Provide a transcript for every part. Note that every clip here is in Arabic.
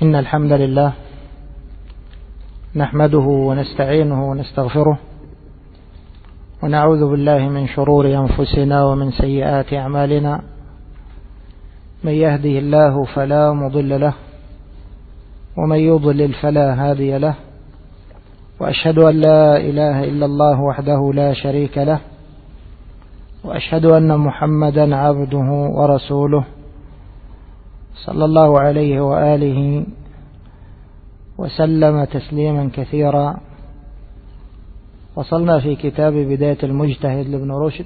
إن الحمد لله نحمده ونستعينه ونستغفره ونعوذ بالله من شرور أنفسنا ومن سيئات أعمالنا. من يهده الله فلا مضل له ومن يضلل فلا هادي له، وأشهد أن لا إله إلا الله وحده لا شريك له، وأشهد أن محمدا عبده ورسوله صلى الله عليه وآله وسلم تسليما كثيرا. وصلنا في كتاب بداية المجتهد لابن رشد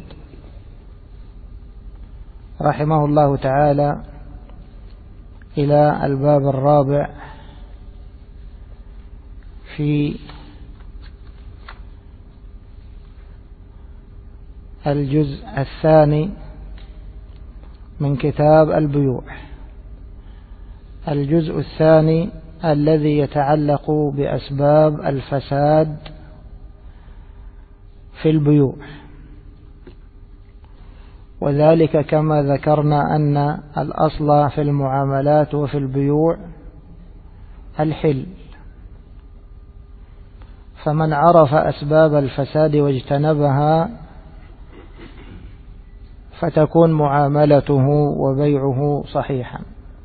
رحمه الله تعالى إلى الباب الرابع في الجزء الثاني من كتاب البيوع، الجزء الثاني الذي يتعلق بأسباب الفساد في البيوع، وذلك كما ذكرنا أن الأصل في المعاملات وفي البيوع الحل، فمن عرف أسباب الفساد واجتنبها فتكون معاملته وبيعه صحيحا.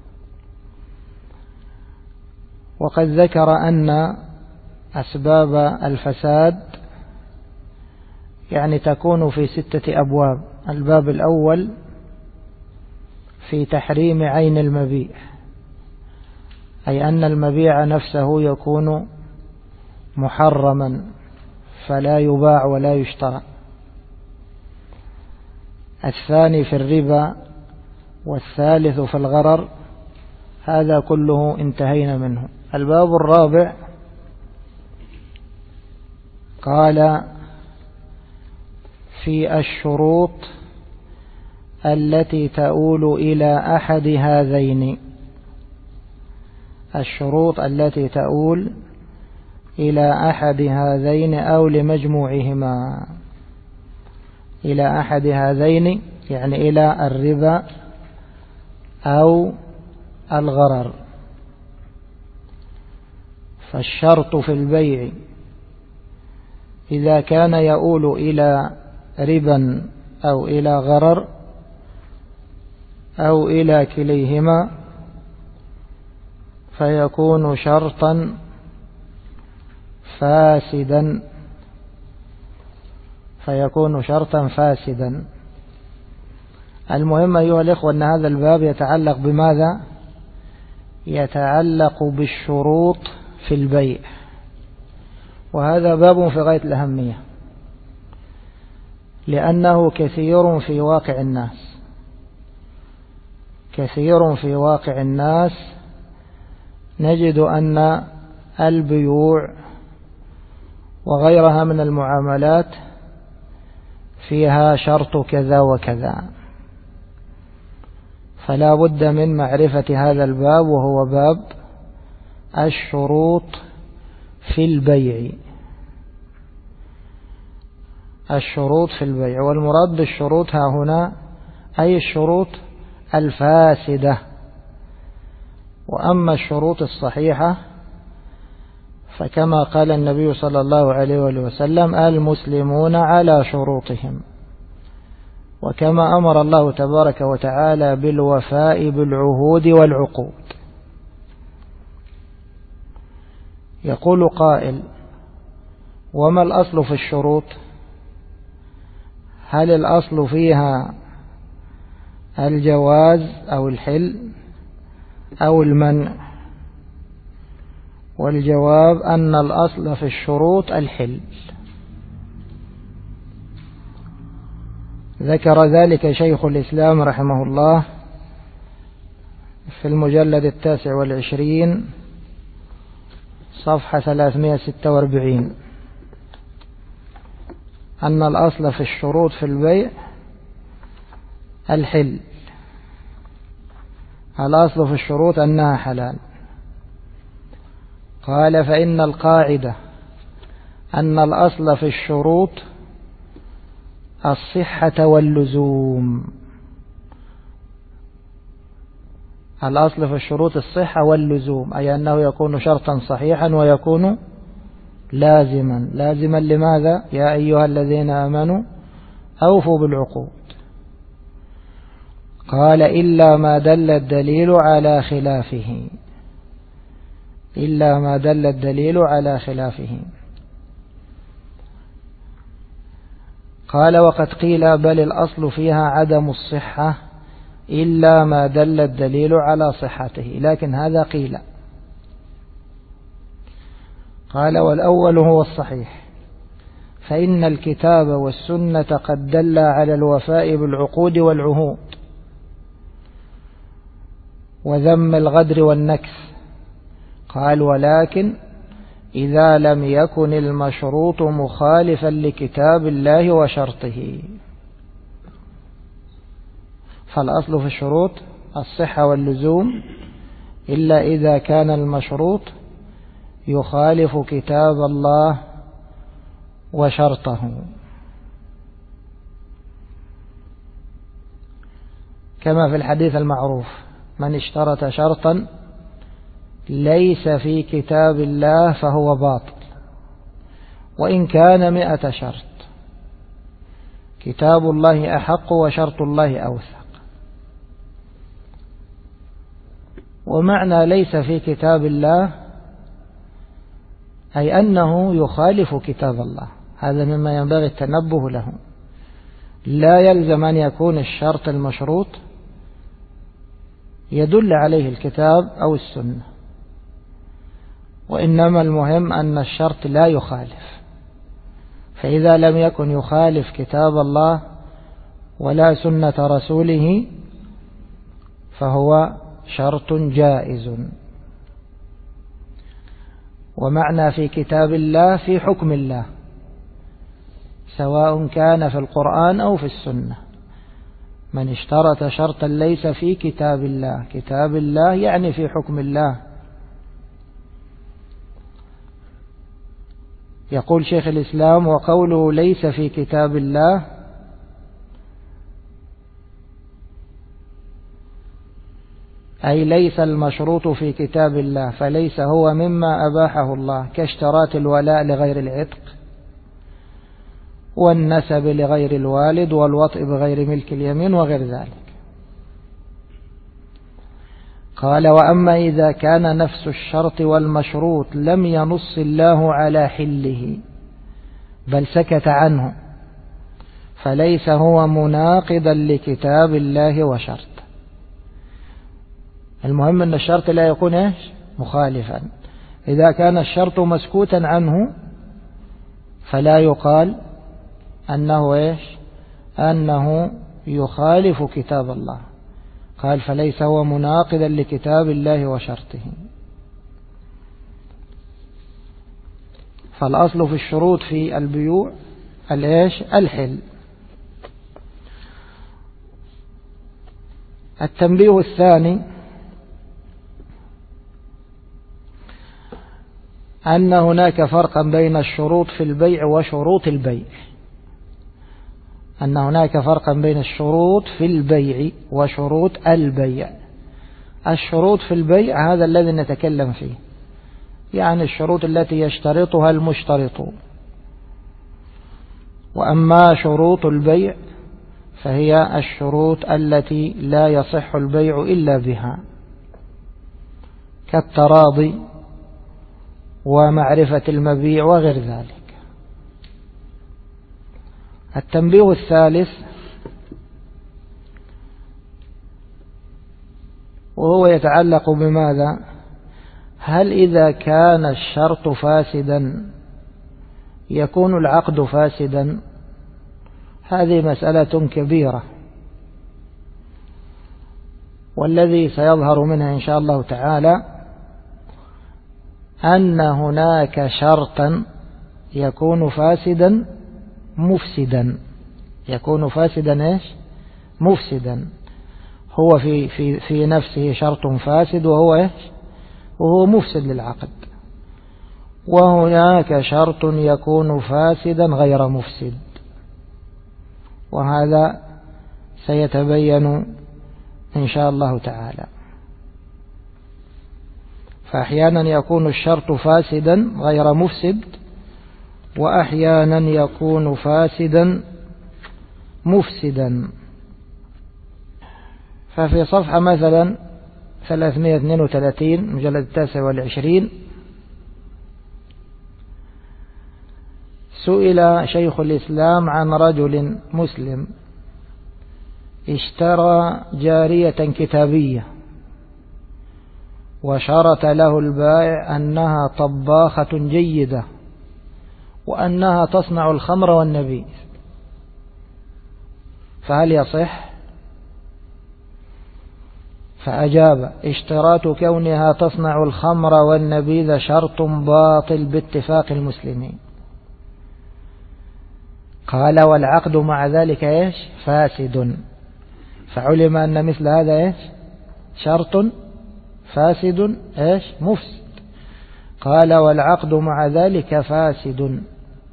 وقد ذكر أن أسباب الفساد تكون في 6 أبواب. الباب الأول في تحريم عين المبيع، أي أن المبيع نفسه يكون محرما فلا يباع ولا يشترى. الثاني في الربا، والثالث في الغرر. هذا كله انتهينا منه. الباب الرابع قال في الشروط التي تؤول إلى أحد هذين، الشروط التي تؤول إلى أحد هذين أو لمجموعهما. إلى أحد هذين يعني إلى الربا أو الغرر. فالشرط في البيع إذا كان يؤول إلى ربا أو إلى غرر أو إلى كليهما فيكون شرطا فاسدا، المهم أيها الإخوة أن هذا الباب يتعلق بماذا؟ يتعلق بالشروط في البيع، وهذا باب في غاية الأهمية، لأنه كثير في واقع الناس نجد أن البيوع وغيرها من المعاملات فيها شرط كذا وكذا، فلا بد من معرفة هذا الباب، وهو باب الشروط في البيع. الشروط في البيع، والمراد بالشروط ها هنا أي الشروط الفاسدة. وأما الشروط الصحيحة فكما قال النبي صلى الله عليه وسلم: المسلمون على شروطهم. وكما أمر الله تبارك وتعالى بالوفاء بالعهود والعقود. يقول قائل: وما الأصل في الشروط؟ هل الأصل فيها الجواز أو الحل أو المنع؟ والجواب أن الأصل في الشروط الحل. ذكر ذلك شيخ الإسلام رحمه الله في المجلد 29 صفحة 346 أن الأصل في الشروط في البيع الحل، الأصل في الشروط أنها حلال. قال: فإن القاعدة أن الأصل في الشروط الصحة واللزوم، الأصل في الشروط الصحة واللزوم، أي أنه يكون شرطا صحيحا ويكون لازما لماذا؟ يا أيها الذين آمنوا أوفوا بالعقود. قال إلا ما دل الدليل على خلافه، إلا ما دل الدليل على خلافه. قال وقد قيل بل الأصل فيها عدم الصحة إلا ما دل الدليل على صحته، لكن هذا قيل. قال والأول هو الصحيح، فإن الكتاب والسنة قد دل على الوفاء بالعقود والعهود وذم الغدر والنكث. قال ولكن إذا لم يكن المشروط مخالفا لكتاب الله وشرطه. فالأصل في الشروط الصحة واللزوم إلا إذا كان المشروط يخالف كتاب الله وشرطه، كما في الحديث المعروف: من اشترط شرطا ليس في كتاب الله فهو باطل وإن كان 100 شرط، كتاب الله أحق وشرط الله أوثق. ومعنى ليس في كتاب الله أي أنه يخالف كتاب الله، هذا مما ينبغي التنبه له. لا يلزم أن يكون الشرط المشروط يدل عليه الكتاب أو السنة، وإنما المهم أن الشرط لا يخالف. فإذا لم يكن يخالف كتاب الله ولا سنة رسوله فهو شرط جائز. ومعنى في كتاب الله في حكم الله، سواء كان في القرآن أو في السنة. من اشترط شرطا ليس في كتاب الله، كتاب الله يعني في حكم الله. يقول شيخ الإسلام: وقوله ليس في كتاب الله أي ليس المشروط في كتاب الله، فليس هو مما أباحه الله، كاشتراط الولاء لغير العتق والنسب لغير الوالد والوطء بغير ملك اليمين وغير ذلك. قال: وأما إذا كان نفس الشرط والمشروط لم ينص الله على حله بل سكت عنه فليس هو مناقضا لكتاب الله وشرط. المهم أن الشرط لا يكون مخالفا. إذا كان الشرط مسكوتا عنه فلا يقال أنه يخالف كتاب الله. قال: فليس هو مناقضا لكتاب الله وشرطه. فالأصل في الشروط في البيوع الحل. التنبيه الثاني أن هناك فرقا بين الشروط في البيع وشروط البيع. أن هناك فرقا بين الشروط في البيع وشروط البيع. الشروط في البيع هذا الذي نتكلم فيه، يعني الشروط التي يشترطها المشترطون. وأما شروط البيع فهي الشروط التي لا يصح البيع إلا بها، كالتراضي ومعرفة المبيع وغير ذلك. التنبيه الثالث وهو يتعلق بماذا؟ هل إذا كان الشرط فاسدا يكون العقد فاسدا؟ هذه مسألة كبيرة، والذي سيظهر منها إن شاء الله تعالى أن هناك شرطا يكون فاسدا مفسدا. يكون فاسدا مفسدا. هو في نفسه شرط فاسد وهو مفسد للعقد. وهناك شرط يكون فاسدا غير مفسد، وهذا سيتبين إن شاء الله تعالى. فأحيانا يكون الشرط فاسدا غير مفسد، وأحيانا يكون فاسدا مفسدا. ففي صفحة مثلا 332 مجلد 29 سئل شيخ الإسلام عن رجل مسلم اشترى جارية كتابية وشرط له البائع أنها طباخة جيدة وأنها تصنع الخمر والنبيذ، فهل يصح؟ فأجاب: اشتراط كونها تصنع الخمر والنبيذ شرط باطل باتفاق المسلمين. قال: والعقد مع ذلك إيش؟ فاسد. فعلم أن مثل هذا إيش؟ شرط فاسد إيش؟ مفسد. قال: والعقد مع ذلك فاسد.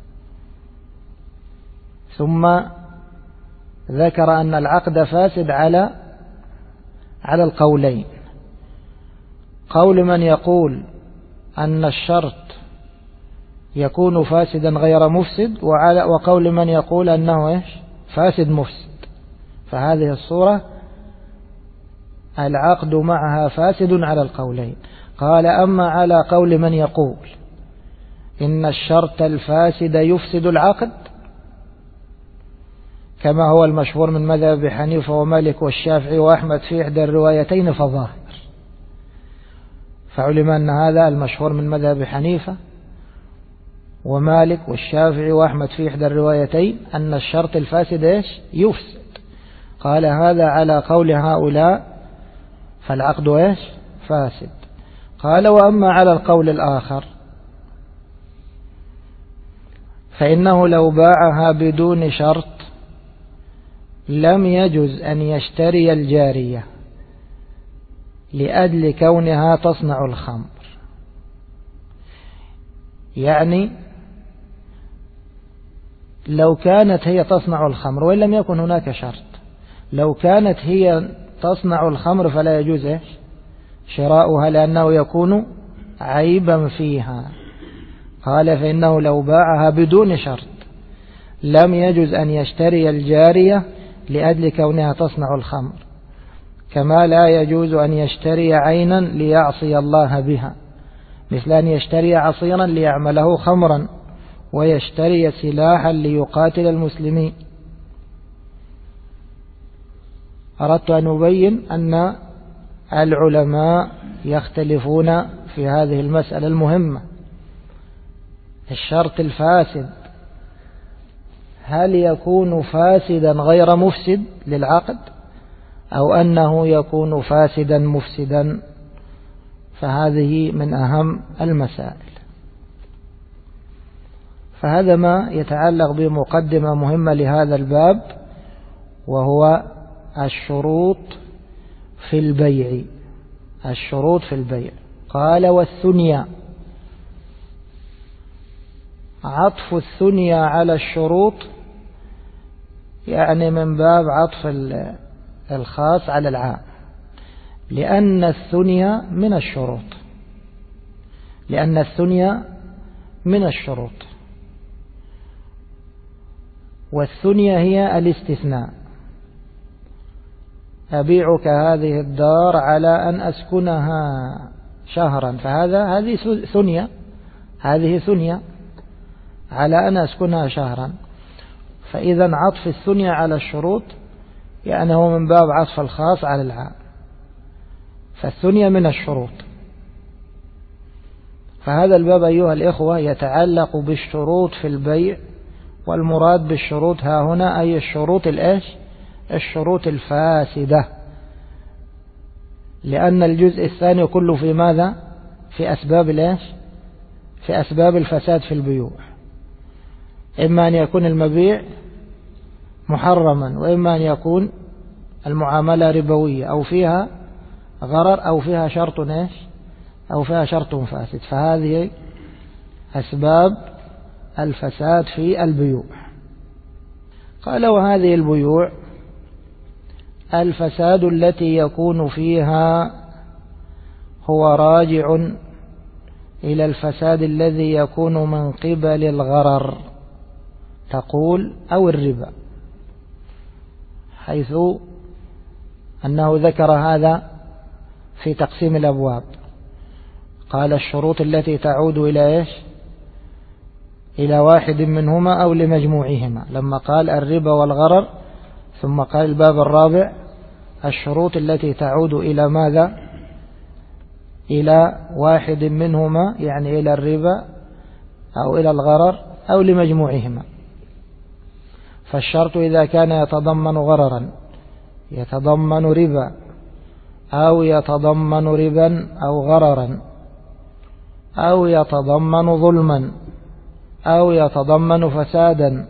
ثم ذكر أن العقد فاسد على القولين: قول من يقول أن الشرط يكون فاسدا غير مفسد، وقول من يقول أنه إيش؟ فاسد مفسد. فهذه الصورة العقد معها فاسد على القولين. قال: أما على قول من يقول إن الشرط الفاسد يفسد العقد، كما هو المشهور من مذهب حنيفة ومالك والشافعي وأحمد في إحدى الروايتين فظاهر. فعلم أن هذا المشهور من مذهب حنيفة ومالك والشافعي وأحمد في إحدى الروايتين أن الشرط الفاسد إيش؟ يفسد. قال: هذا على قول هؤلاء فالعقد إيش؟ فاسد. قال: وأما على القول الآخر فإنه لو باعها بدون شرط لم يجز أن يشتري الجارية لأجل كونها تصنع الخمر. يعني لو كانت هي تصنع الخمر وإن لم يكن هناك شرط، لو كانت هي تصنع الخمر فلا يجوز شراؤها لأنه يكون عيبا فيها. قال: فإنه لو باعها بدون شرط لم يجز أن يشتري الجارية لأجل كونها تصنع الخمر، كما لا يجوز أن يشتري عينا ليعصي الله بها، مثل أن يشتري عصيرا ليعمله خمرا، ويشتري سلاحا ليقاتل المسلمين. أردت أن أبين أن العلماء يختلفون في هذه المسألة المهمة: الشرط الفاسد هل يكون فاسدا غير مفسد للعقد أو أنه يكون فاسدا مفسدا؟ فهذه من أهم المسائل. فهذا ما يتعلق بمقدمة مهمة لهذا الباب، وهو الشروط في البيع. الشروط في البيع. قال: والثنيا، عطف الثنيا على الشروط يعني من باب عطف الخاص على العام، لأن الثنيا من الشروط، لأن الثنيا من الشروط، والثنيا هي الاستثناء. أبيعك هذه الدار على أن أسكنها شهرا، هذه ثنيا، هذه ثنيا على أن أسكنها شهرا. فإذا عطف الثنيا على الشروط يعني هو من باب عطف الخاص على العام، فالثنيا من الشروط. فهذا الباب أيها الإخوة يتعلق بالشروط في البيع، والمراد بالشروط ها هنا أي الشروط الشروط الفاسدة، لأن الجزء الثاني كله في ماذا؟ في أسباب في أسباب الفساد في البيوع. إما أن يكون المبيع محرما، وإما أن يكون المعاملة ربوية أو فيها غرر أو فيها شرط أو فيها شرط فاسد. فهذه أسباب الفساد في البيوع. قال: وهذه البيوع الفساد التي يكون فيها هو راجع إلى الفساد الذي يكون من قبل الغرر، تقول أو الربا، حيث أنه ذكر هذا في تقسيم الأبواب. قال الشروط التي تعود إلى إيش؟ إلى واحد منهما أو لمجموعهما، لما قال الربا والغرر، ثم قال الباب الرابع الشروط التي تعود إلى ماذا؟ إلى واحد منهما، يعني إلى الربا أو إلى الغرر أو لمجموعهما. فالشرط إذا كان يتضمن غررا، يتضمن ربا، أو يتضمن ربا أو غررا، أو يتضمن ظلما، أو يتضمن فسادا،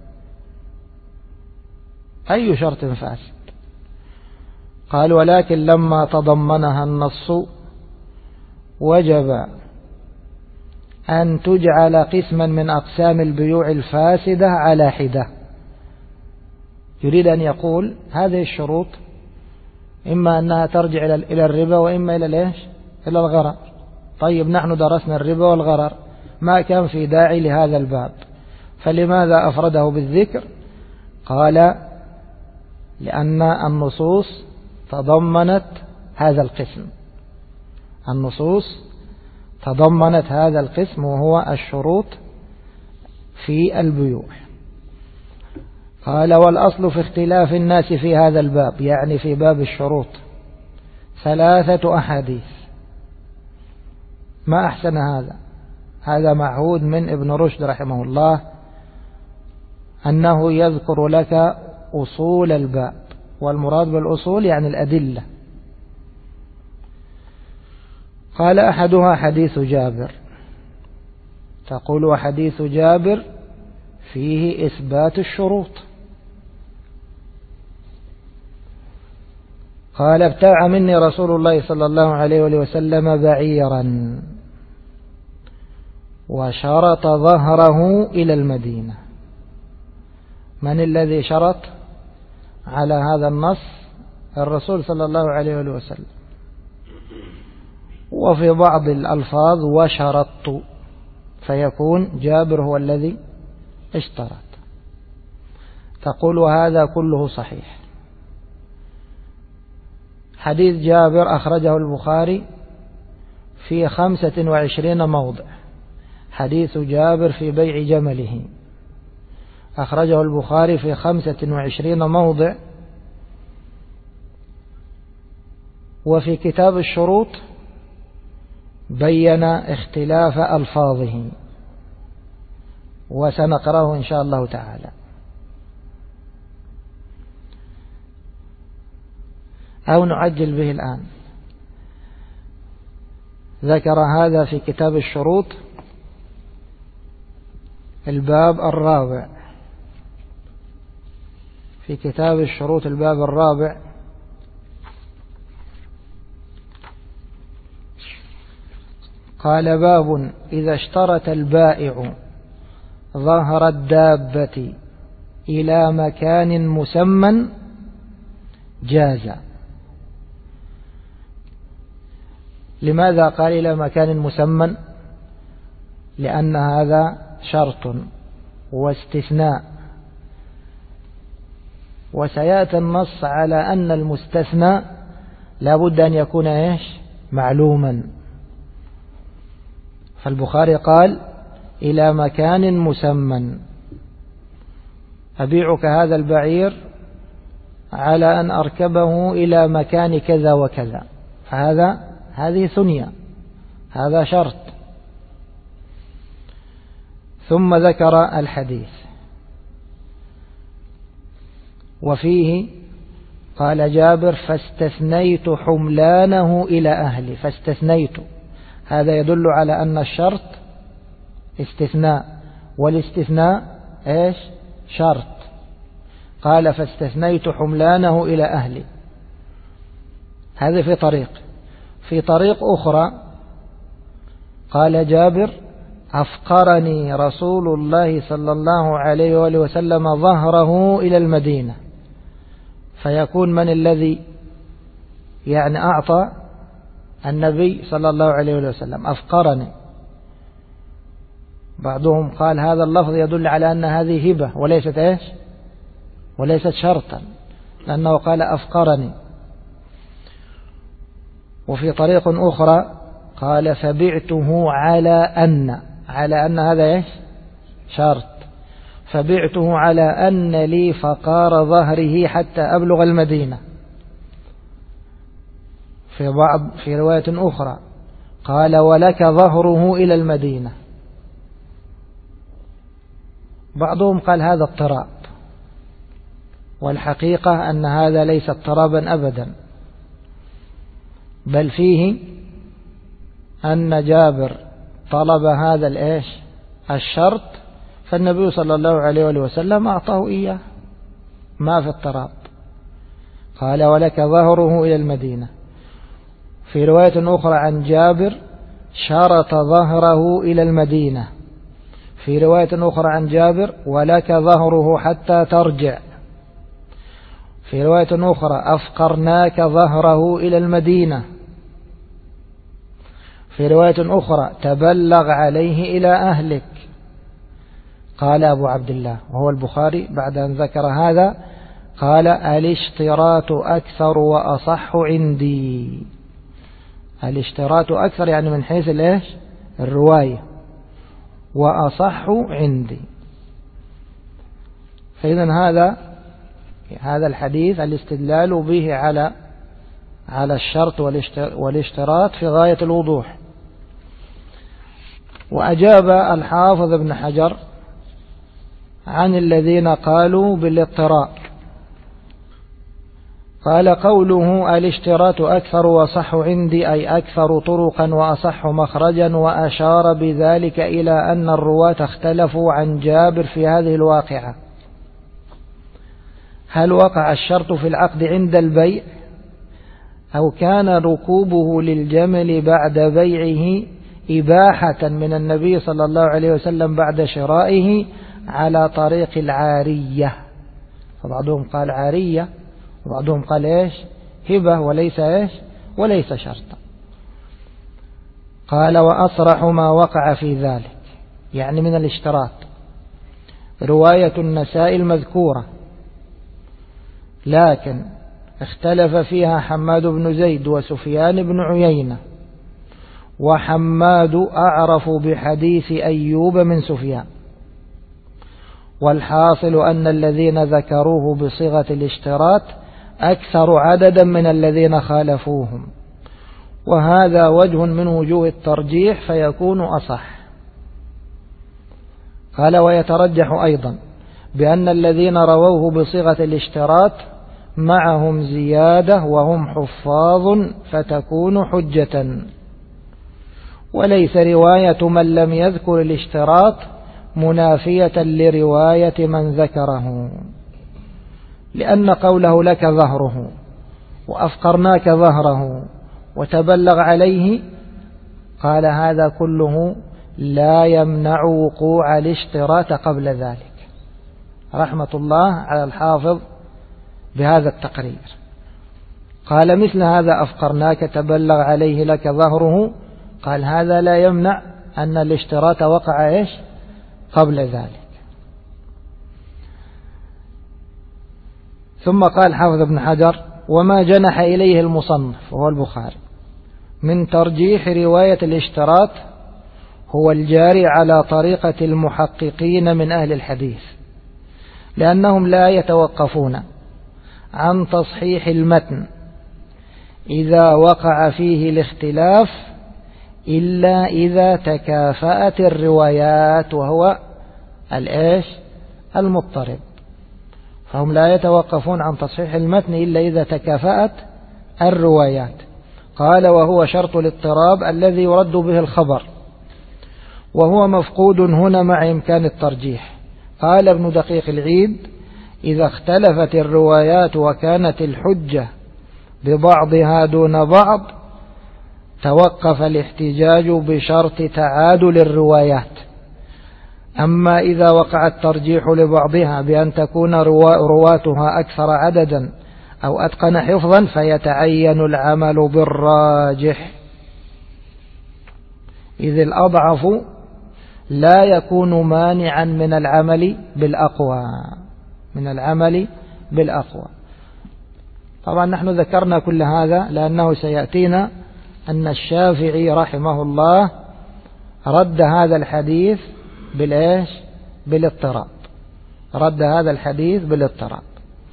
أي شرط فاسد. قال ولكن لما تضمنها النص وجب أن تجعل قسما من أقسام البيوع الفاسدة على حدة. يريد أن يقول هذه الشروط إما أنها ترجع إلى الربا، وإما إلى الغرر. طيب نحن درسنا الربا والغرر، ما كان في داعي لهذا الباب، فلماذا أفرده بالذكر؟ قال لأن النصوص تضمنت هذا القسم، النصوص تضمنت هذا القسم وهو الشروط في البيوع. قال والأصل في اختلاف الناس في هذا الباب، يعني في باب الشروط، 3 أحاديث. ما أحسن هذا معهود من ابن رشد رحمه الله، أنه يذكر لك أصول الباب، والمراد بالأصول يعني الأدلة. قال أحدها حديث جابر، تقول وحديث جابر فيه إثبات الشروط. قال ابتاع مني رسول الله صلى الله عليه وسلم بعيرا وشرط ظهره إلى المدينة. من الذي شرط على هذا النص؟ الرسول صلى الله عليه وسلم. وفي بعض الألفاظ وشرطت، فيكون جابر هو الذي اشترط. تقول وهذا كله صحيح. حديث جابر أخرجه البخاري في 25 موضع. حديث جابر في بيع جمله أخرجه البخاري في 25 موضع. وفي كتاب الشروط بين اختلاف ألفاظه، وسنقرأه إن شاء الله تعالى. أو نعجل به الآن. ذكر هذا في كتاب الشروط الباب الرابع، في كتاب الشروط الباب الرابع قال باب إذا اشترط البائع ظهر الدابة إلى مكان مسمى جاز. لماذا قال إلى مكان مسمى؟ لأن هذا شرط واستثناء، وسيأتي النص على أن المستثنى لابد أن يكون معلوما. فالبخاري قال إلى مكان مسمى، أبيعك هذا البعير على أن أركبه إلى مكان كذا وكذا، هذه ثنية، هذا شرط. ثم ذكر الحديث وفيه قال جابر فاستثنيت حملانه إلى أهلي. فاستثنيت، هذا يدل على أن الشرط استثناء، والاستثناء شرط. قال فاستثنيت حملانه إلى أهلي. هذا في طريق أخرى قال جابر أفقرني رسول الله صلى الله عليه وآله وسلم ظهره إلى المدينة. فيكون من الذي أعطى؟ النبي صلى الله عليه وآله وسلم. أفقرني بعضهم قال هذا اللفظ يدل على أن هذه هبة وليست إيش؟ وليست شرطا، لأنه قال أفقرني. وفي طريق أخرى قال فبعته على أن هذا إيش؟ شرط. فبعته على أن لي فقار ظهره حتى أبلغ المدينة. في رواية أخرى قال ولك ظهره إلى المدينة. بعضهم قال هذا اضطراب، والحقيقة أن هذا ليس اضطرابا أبدا، بل فيه أن جابر طلب هذا الإيش؟ الشرط، فالنبي صلى الله عليه وسلم أعطاه إياه، ما في اضطراب. قال ولك ظهره إلى المدينة. في رواية أخرى عن جابر شرط ظهره إلى المدينة. في رواية أخرى عن جابر ولك ظهره حتى ترجع. في رواية أخرى أفقرناك ظهره إلى المدينة. في رواية أخرى تبلغ عليه إلى أهلك. قال أبو عبد الله وهو البخاري بعد أن ذكر هذا قال الاشتراط أكثر وأصح عندي. الاشتراط أكثر يعني من حيث الإيش؟ الرواية، وأصح عندي. فإذا هذا الحديث الاستدلال به على الشرط والاشتراط في غاية الوضوح. وأجاب الحافظ ابن حجر عن الذين قالوا بالاضطراب. قال قوله الاشتراط أكثر وصح عندي أي أكثر طرقا وأصح مخرجا، وأشار بذلك إلى أن الرواة اختلفوا عن جابر في هذه الواقعة، هل وقع الشرط في العقد عند البيع أو كان ركوبه للجمل بعد بيعه إباحة من النبي صلى الله عليه وسلم بعد شرائه على طريق العارية. فبعضهم قال عارية وبعضهم قال إيش؟ هبة وليس شرطا. قال وأصرح ما وقع في ذلك يعني من الاشتراط رواية النساء المذكورة، لكن اختلف فيها حماد بن زيد وسفيان بن عيينة، وحماد أعرف بحديث أيوب من سفيان. والحاصل أن الذين ذكروه بصيغة الاشتراط أكثر عددا من الذين خالفوهم، وهذا وجه من وجوه الترجيح فيكون أصح. قال ويترجح أيضا بأن الذين رووه بصيغة الاشتراط معهم زيادة وهم حفاظ فتكون حجة، وليس رواية من لم يذكر الاشتراط منافية لرواية من ذكره، لأن قوله لك ظهره وأفقرناك ظهره وتبلغ عليه قال هذا كله لا يمنع وقوع الاشتراط قبل ذلك. رحمة الله على الحافظ بهذا التقرير. قال مثل هذا أفقرناك تبلغ عليه لك ظهره، قال هذا لا يمنع أن الاشتراط وقع إيش؟ قبل ذلك. ثم قال حافظ ابن حجر وما جنح إليه المصنف وهو البخاري من ترجيح رواية الاشتراط هو الجاري على طريقة المحققين من أهل الحديث، لأنهم لا يتوقفون عن تصحيح المتن إذا وقع فيه الاختلاف إلا إذا تكافأت الروايات، وهو الإيش؟ المضطرب. فهم لا يتوقفون عن تصحيح المتن إلا إذا تكافأت الروايات. قال وهو شرط الاضطراب الذي يرد به الخبر، وهو مفقود هنا مع إمكان الترجيح. قال ابن دقيق العيد إذا اختلفت الروايات وكانت الحجة ببعضها دون بعض توقف الاحتجاج بشرط تعادل الروايات. أما إذا وقع الترجيح لبعضها بأن تكون رواتها أكثر عددا أو أتقن حفظا فيتعين العمل بالراجح، إذ الأضعف لا يكون مانعا من العمل بالأقوى، من العمل بالأقوى. طبعا نحن ذكرنا كل هذا لأنه سيأتينا أن الشافعي رحمه الله رد هذا الحديث بالإيش؟ بالاضطراب، رد هذا الحديث بالاضطراب.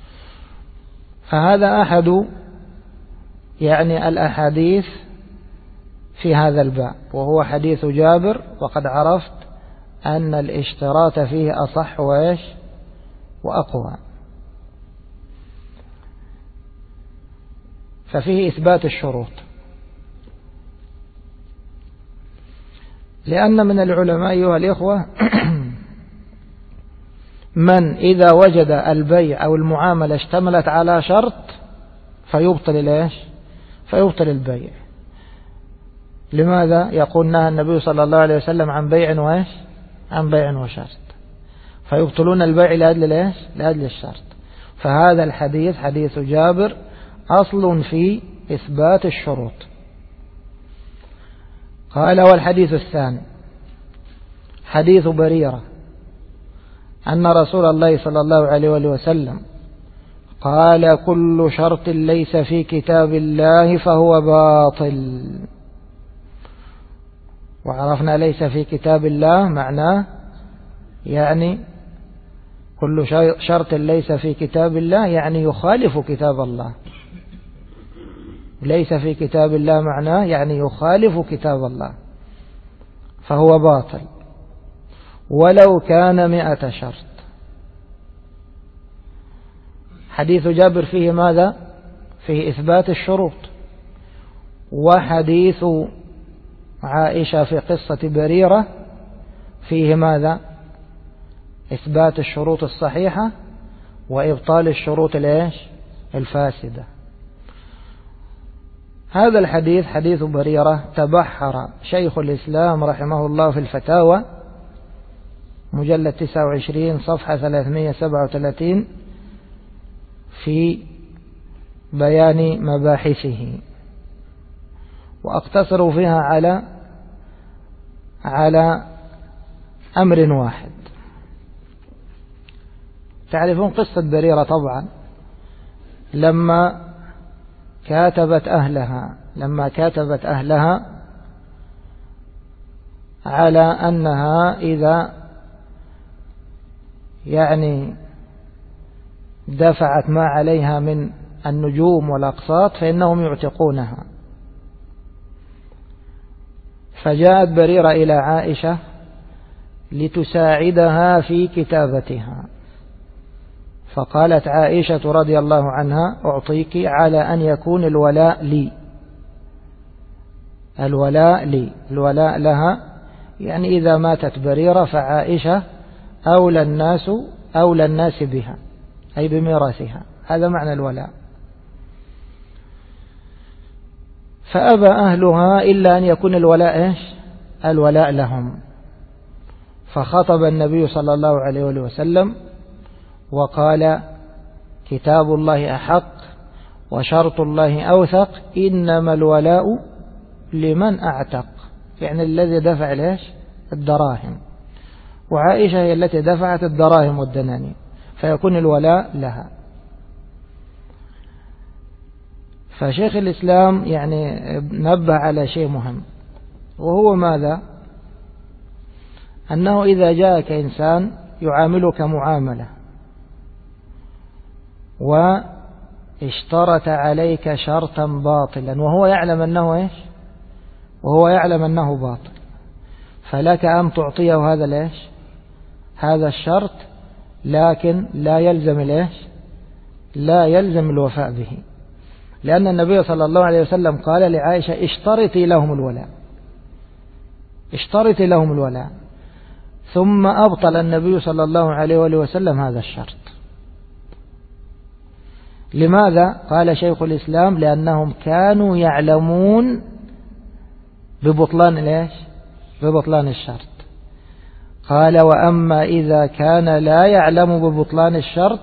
فهذا أحد يعني الأحاديث في هذا الباب، وهو حديث جابر، وقد عرفت أن الاشتراط فيه أصح وإيش؟ وأقوى. ففيه إثبات الشروط، لأن من العلماء أيها الإخوة من إذا وجد البيع أو المعاملة اشتملت على شرط فيبطل الإيش؟ فيبطل البيع. لماذا؟ يقول نهى النبي صلى الله عليه وسلم عن بيع وإيش؟ عن بيع وشرط، فيبطلون البيع لأجل الإيش؟ لأجل الشرط. فهذا الحديث حديث جابر أصل في إثبات الشروط. قال: والحديث الثاني حديث بريرة أن رسول الله صلى الله عليه وسلم قال: كل شرط ليس في كتاب الله فهو باطل. وعرفنا ليس في كتاب الله معناه يعني كل شرط ليس في كتاب الله يعني يخالف كتاب الله. ليس في كتاب الله معناه يعني يخالف كتاب الله، فهو باطل ولو كان 100 شرط. حديث جابر فيه ماذا؟ فيه إثبات الشروط. وحديث عائشة في قصة بريرة فيه ماذا؟ إثبات الشروط الصحيحة وإبطال الشروط الفاسدة. هذا الحديث حديث بريرة تبحر شيخ الإسلام رحمه الله في الفتاوى مجلد 29 صفحة 337 في بيان مباحثه، وأقتصر فيها على أمر واحد. تعرفون قصة بريرة طبعا، لما كاتبت أهلها على أنها إذا يعني دفعت ما عليها من النجوم والأقساط فإنهم يعتقونها. فجاءت بريرة إلى عائشة لتساعدها في كتابتها، فقالت عائشة رضي الله عنها: أعطيك على أن يكون الولاء لي. الولاء لها، يعني إذا ماتت بريرة فعائشة أولى الناس بها، أي بميراثها. هذا معنى الولاء. فأبى أهلها إلا أن يكون الولاء لهم. فخطب النبي صلى الله عليه وسلم وقال: كتاب الله أحق وشرط الله أوثق، إنما الولاء لمن أعتق، يعني الذي دفع الدراهم، وعائشة هي التي دفعت الدراهم والدنانير، فيكون الولاء لها. فشيخ الإسلام يعني نبه على شيء مهم، وهو ماذا؟ أنه إذا جاءك إنسان يعاملك معاملة واشترط عليك شرطا باطلا وهو يعلم أنه باطل، فلك أن تعطيه هذا الشرط، لكن لا يلزم الوفاء به، لأن النبي صلى الله عليه وسلم قال لعائشة: اشترطي لهم الولاء، ثم أبطل النبي صلى الله عليه وسلم هذا الشرط. لماذا؟ قال شيخ الإسلام: لأنهم كانوا يعلمون ببطلان الشرط. قال: وأما إذا كان لا يعلم ببطلان الشرط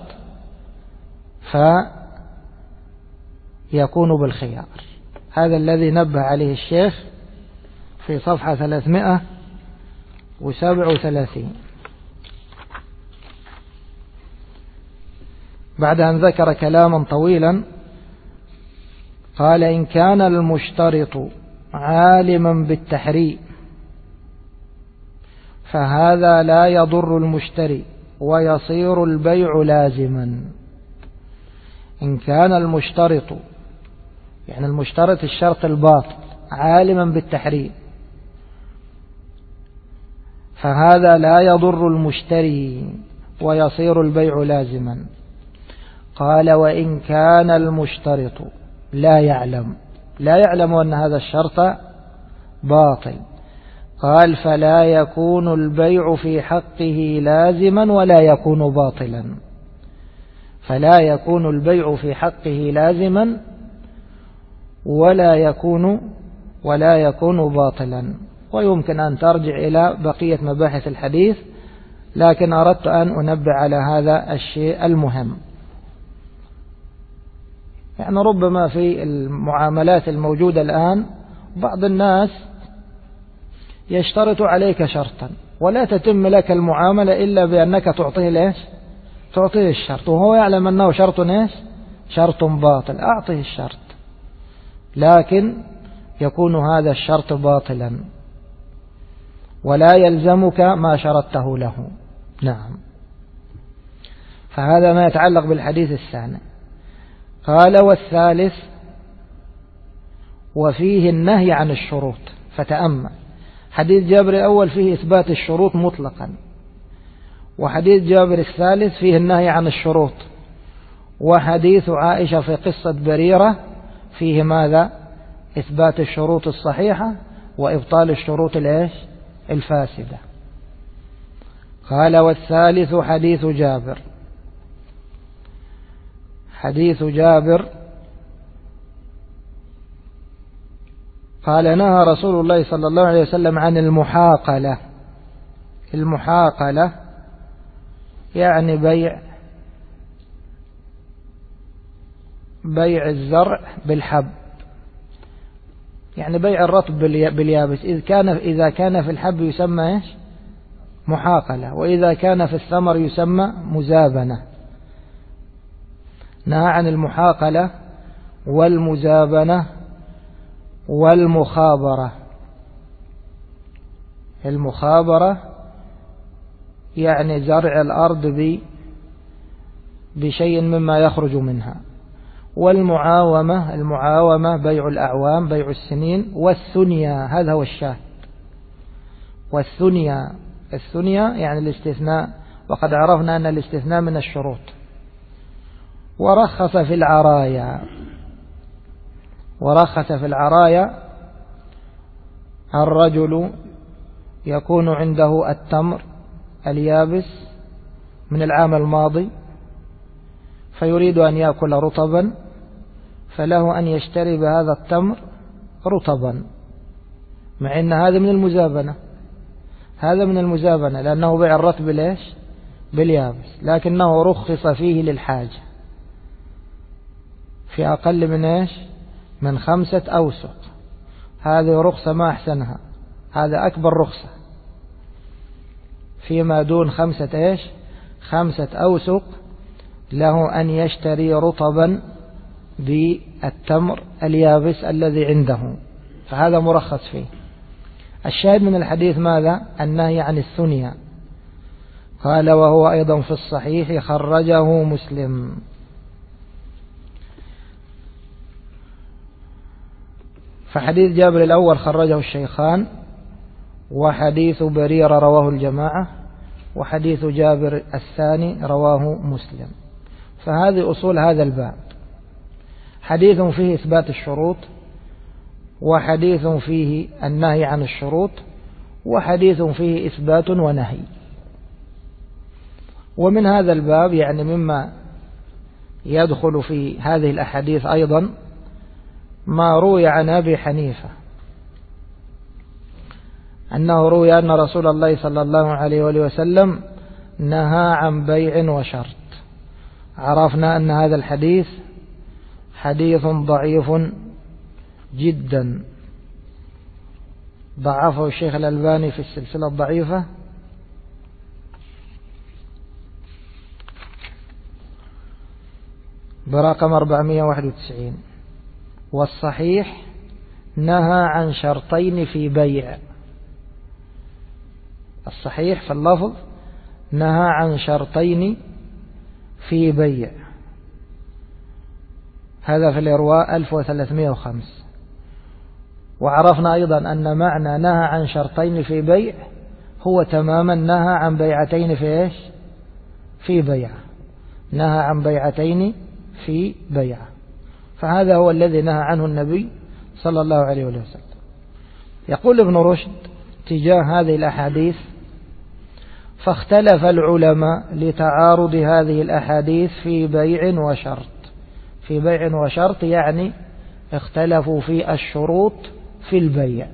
فيكون بالخيار. هذا الذي نبه عليه الشيخ في صفحة 37. بعد أن ذكر كلاما طويلا قال: إن كان المشترط عالما بالتحريم فهذا لا يضر المشتري ويصير البيع لازما. إن كان المشترط، يعني المشترط الشرط الباطل، عالما بالتحريم فهذا لا يضر المشتري ويصير البيع لازما. قال: وإن كان المشترط لا يعلم أن هذا الشرط باطل، قال: فلا يكون البيع في حقه لازما ولا يكون باطلا. فلا يكون البيع في حقه لازما ولا يكون باطلا. ويمكن أن ترجع إلى بقية مباحث الحديث، لكن أردت أن أنبه على هذا الشيء المهم. يعني ربما في المعاملات الموجودة الآن بعض الناس يشترط عليك شرطا ولا تتم لك المعاملة إلا بأنك تعطيه الشرط، وهو يعلم أنه شرط باطل. أعطيه الشرط، لكن يكون هذا الشرط باطلا ولا يلزمك ما شرطته له. نعم. فهذا ما يتعلق بالحديث الثاني. قال: والثالث وفيه النهي عن الشروط. فتأمل، حديث جابر الأول فيه إثبات الشروط مطلقا، وحديث جابر الثالث فيه النهي عن الشروط، وحديث عائشة في قصة بريرة فيه ماذا؟ إثبات الشروط الصحيحة وإبطال الشروط الفاسدة. قال: والثالث حديث جابر. حديث جابر قال: نهى رسول الله صلى الله عليه وسلم عن المحاقلة. المحاقلة يعني بيع الزرع بالحب، يعني بيع الرطب باليابس. إذا كان في الحب يسمى محاقلة، وإذا كان في الثمر يسمى مزابنة. نهى عن المحاقلة والمزابنة والمخابرة. المخابرة يعني زرع الأرض بشيء مما يخرج منها. والمعاومة بيع الأعوام، بيع السنين. والثنيا، هذا هو الشاهد. والثنيا يعني الاستثناء، وقد عرفنا أن الاستثناء من الشروط. ورخص في العرايا الرجل يكون عنده التمر اليابس من العام الماضي فيريد أن يأكل رطبا، فله أن يشتري بهذا التمر رطبا، مع أن هذا من المزابنة لأنه بيع الرطب باليابس، لكنه رخص فيه للحاجة في أقل من 5 أوسق. هذه رخصة ما أحسنها، هذا أكبر رخصة. فيما دون 5 أوسق له أن يشتري رطبا بالتمر اليابس الذي عنده، فهذا مرخص فيه. الشاهد من الحديث ماذا؟ النهي عن الثنيا. قال: وهو أيضا في الصحيح خرجه مسلم. فحديث جابر الأول خرجه الشيخان، وحديث بريرة رواه الجماعة، وحديث جابر الثاني رواه مسلم. فهذه أصول هذا الباب: حديث فيه إثبات الشروط، وحديث فيه النهي عن الشروط، وحديث فيه إثبات ونهي. ومن هذا الباب يعني مما يدخل في هذه الأحاديث أيضا ما روي عن أبي حنيفة أنه روي أن رسول الله صلى الله عليه وسلم نهى عن بيع وشرط. عرفنا أن هذا الحديث حديث ضعيف جدا، ضعفه الشيخ الألباني في السلسلة الضعيفة برقم 491. والصحيح نهى عن شرطين في بيع. الصحيح في اللفظ نهى عن شرطين في بيع. هذا في الإرواء 1305. وعرفنا أيضا أن معنى نهى عن شرطين في بيع هو تماما نهى عن بيعتين في إيش؟ في بيع. نهى عن بيعتين في بيع. فهذا هو الذي نهى عنه النبي صلى الله عليه وسلم. يقول ابن رشد تجاه هذه الأحاديث: فاختلف العلماء لتعارض هذه الأحاديث في بيع وشرط. في بيع وشرط يعني اختلفوا في الشروط في البيع.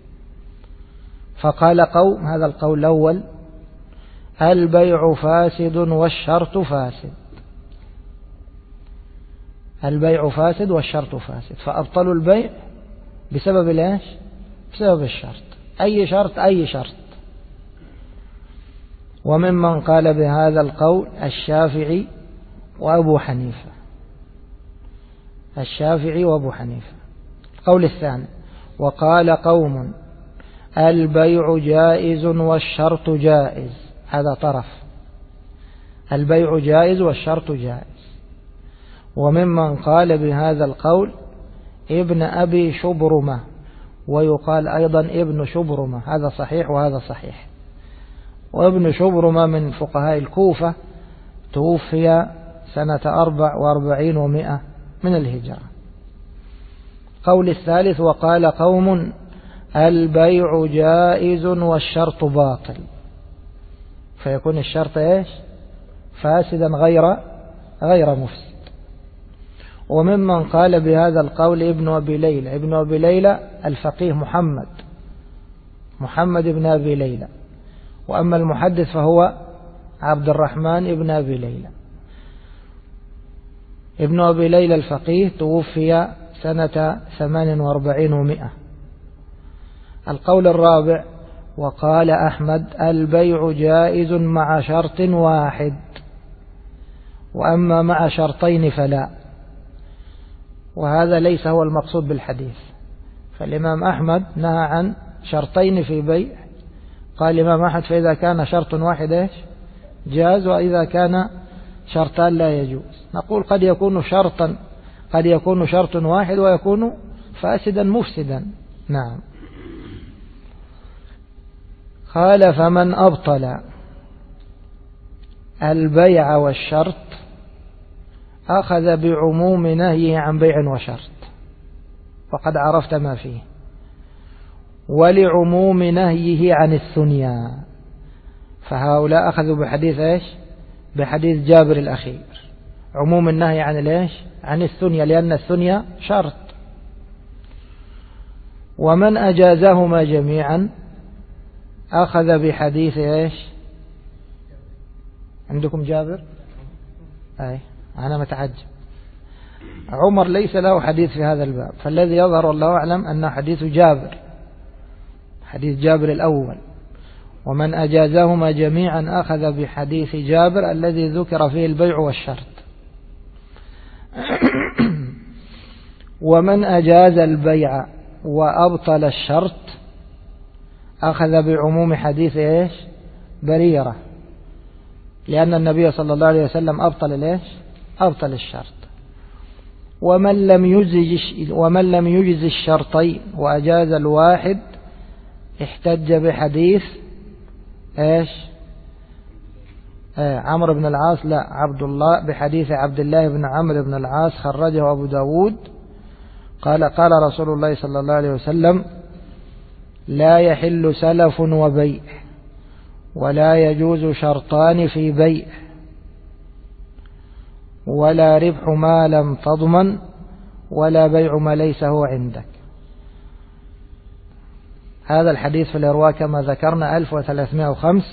فقال قوم، هذا القول الأول: البيع فاسد والشرط فاسد. البيع فاسد والشرط فاسد، فأبطلوا البيع بسبب الايش؟ بسبب الشرط. أي شرط؟ أي شرط. وممن قال بهذا القول الشافعي وأبو حنيفة. الشافعي وأبو حنيفة. القول الثاني: وقال قوم البيع جائز والشرط جائز. هذا طرف. البيع جائز والشرط جائز. وممن قال بهذا القول ابن أبي شبرمة، ويقال أيضا ابن شبرمة. هذا صحيح وهذا صحيح. وابن شبرمة من فقهاء الكوفة، توفي سنة 44 و100 من الهجرة. قول الثالث: وقال قوم البيع جائز والشرط باطل. فيكون الشرط ايش؟ فاسدا غير مفسد. وممن قال بهذا القول ابن أبي ليلى. ابن أبي ليلى الفقيه محمد بن أبي ليلى. وأما المحدث فهو عبد الرحمن ابن أبي ليلى. ابن أبي ليلى الفقيه توفي سنة 48 و100. القول الرابع: وقال أحمد البيع جائز مع شرط واحد، وأما مع شرطين فلا. وهذا ليس هو المقصود بالحديث. فالإمام أحمد نهى عن شرطين في بيع. قال الإمام أحمد: فإذا كان شرط واحد ايش؟ جاز، وإذا كان شرطان لا يجوز. نقول قد يكون شرط واحد ويكون فاسدا مفسدا. نعم. قال: فمن أبطل البيع والشرط أخذ بعموم نهيه عن بيع وشرط، وقد عرفت ما فيه، ولعموم نهيه عن الثنيا. فهؤلاء أخذوا بحديث ايش؟ بحديث جابر الأخير، عموم النهي عن الايش؟ عن الثنيا، لأن الثنيا شرط. ومن أجازهما جميعا أخذ بحديث ايش؟ عندكم جابر؟ أي أنا متعجب. عمر ليس له حديث في هذا الباب، فالذي يظهر الله أعلم أنه حديث جابر، حديث جابر الأول. ومن أجازهما جميعا أخذ بحديث جابر الذي ذكر فيه البيع والشرط. ومن أجاز البيع وأبطل الشرط أخذ بعموم حديث إيش؟ بريرة، لأن النبي صلى الله عليه وسلم أبطل الشرط. ومن لم يجز الشرطين وأجاز الواحد احتج بحديث ايش؟ عمرو بن العاص، لا، عبد الله، بحديث عبد الله بن عمرو بن العاص خرجه أبو داود. قال رسول الله صلى الله عليه وسلم: لا يحل سلف وبيع، ولا يجوز شرطان في بيع، ولا ربح ما لم تضمن، ولا بيع ما ليس هو عندك. هذا الحديث في الإرواء كما ذكرنا 1305.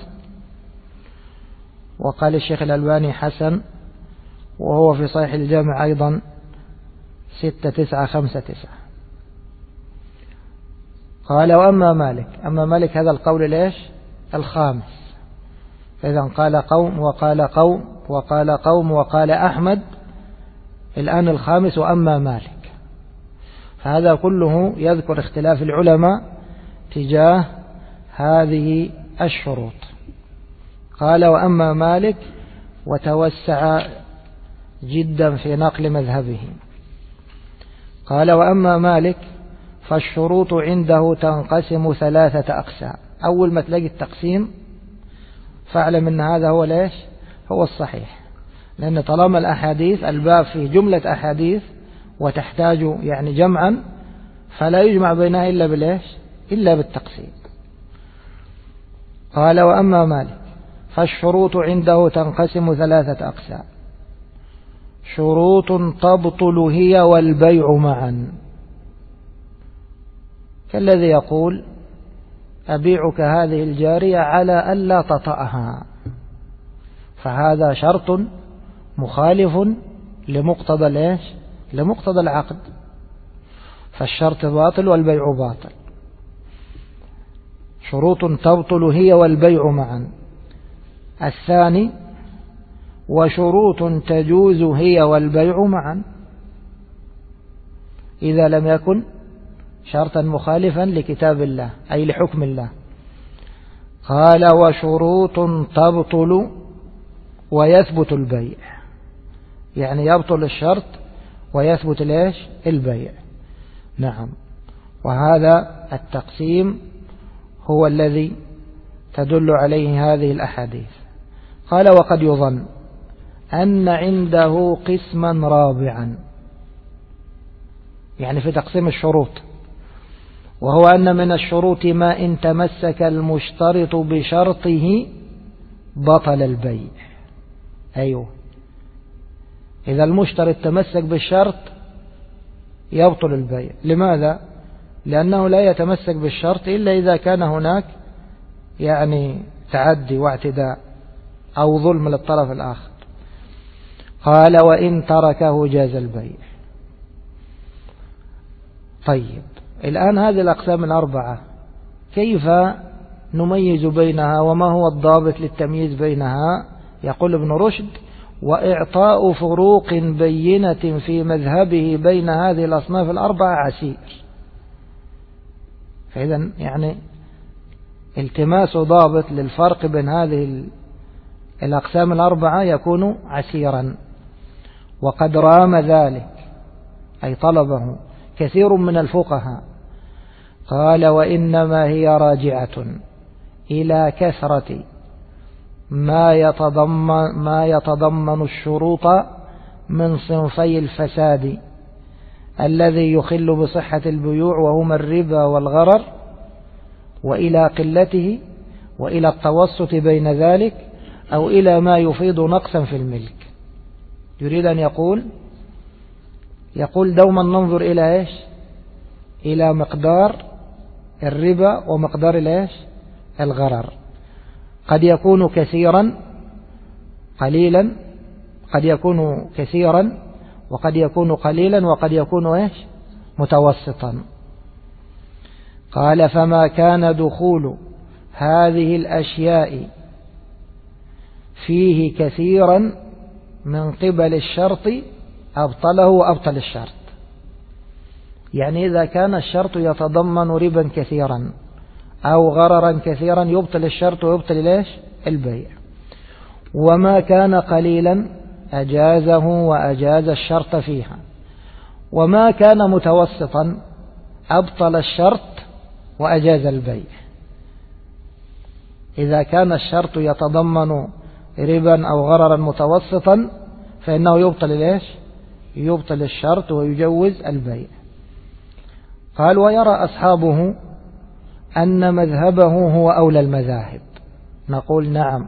وقال الشيخ الألباني حسن، وهو في صحيح الجامع أيضا 6959. قال وأما مالك. أما مالك هذا القول ليش الخامس. فإذا قال قوم وقال قوم وقال قوم وقال أحمد، الآن الخامس وأما مالك. فهذا كله يذكر اختلاف العلماء تجاه هذه الشروط. قال وأما مالك، وتوسع جدا في نقل مذهبه. قال وأما مالك فالشروط عنده تنقسم 3 أقسام. أول ما تلاقي التقسيم فاعلم أن هذا هو ليش هو الصحيح، لأن طالما الأحاديث الباب فيه جملة أحاديث وتحتاج يعني جمعا، فلا يجمع بينها إلا بالإيش إلا بالتقسيم. قال وأما مالك فالشروط عنده تنقسم 3 أقسام. شروط تبطل هي والبيع معا، كالذي يقول أبيعك هذه الجارية على ألا تطأها، فهذا شرط مخالف لمقتضى الإيش لمقتضى العقد، فالشرط باطل والبيع باطل. شروط تبطل هي والبيع معا. الثاني وشروط تجوز هي والبيع معا إذا لم يكن شرطا مخالفا لكتاب الله أي لحكم الله. قال وشروط تبطل ويثبت البيع، يعني يبطل الشرط ويثبت ليش البيع. نعم، وهذا التقسيم هو الذي تدل عليه هذه الأحاديث. قال وقد يظن أن عنده قسما رابعا، يعني في تقسيم الشروط، وهو أن من الشروط ما إن تمسك المشترط بشرطه بطل البيع. أيوه، إذا المشترط تمسك بالشرط يبطل البيع. لماذا؟ لأنه لا يتمسك بالشرط إلا إذا كان هناك يعني تعدي واعتداء أو ظلم للطرف الآخر. قال وإن تركه جاز البيع. طيب، الآن هذه الأقسام 4 كيف نميز بينها وما هو الضابط للتمييز بينها؟ يقول ابن رشد وإعطاء فروق بينة في مذهبه بين هذه الأصناف 4 عسير. فإذا يعني التماس ضابط للفرق بين هذه الأقسام 4 يكون عسيرا، وقد رام ذلك أي طلبه كثير من الفقهاء. قال وإنما هي راجعة إلى كثرة ما يتضمن الشروط من صنفي الفساد الذي يخل بصحة البيوع وهما الربا والغرر، وإلى قلته، وإلى التوسط بين ذلك، أو إلى ما يفيد نقصا في الملك. يريد أن يقول دوما ننظر إلى إيش؟ إلى مقدار الربا ومقدار الإيش؟ الغرر. قد يكون كثيرا قليلا، قد يكون كثيرا وقد يكون قليلا، وقد يكون إيش؟ متوسطا. قال فما كان دخول هذه الأشياء فيه كثيرا من قبل الشرط أبطله وأبطل الشرط. يعني إذا كان الشرط يتضمن ربا كثيرا أو غررا كثيرا يبطل الشرط ويبطل ليش البيع. وما كان قليلا أجازه وأجاز الشرط فيها، وما كان متوسطا أبطل الشرط وأجاز البيع. إذا كان الشرط يتضمن ربا أو غررا متوسطا فإنه يبطل ليش يبطل الشرط ويجوز البيع. قال ويرى أصحابه أن مذهبه هو أولى المذاهب. نقول نعم،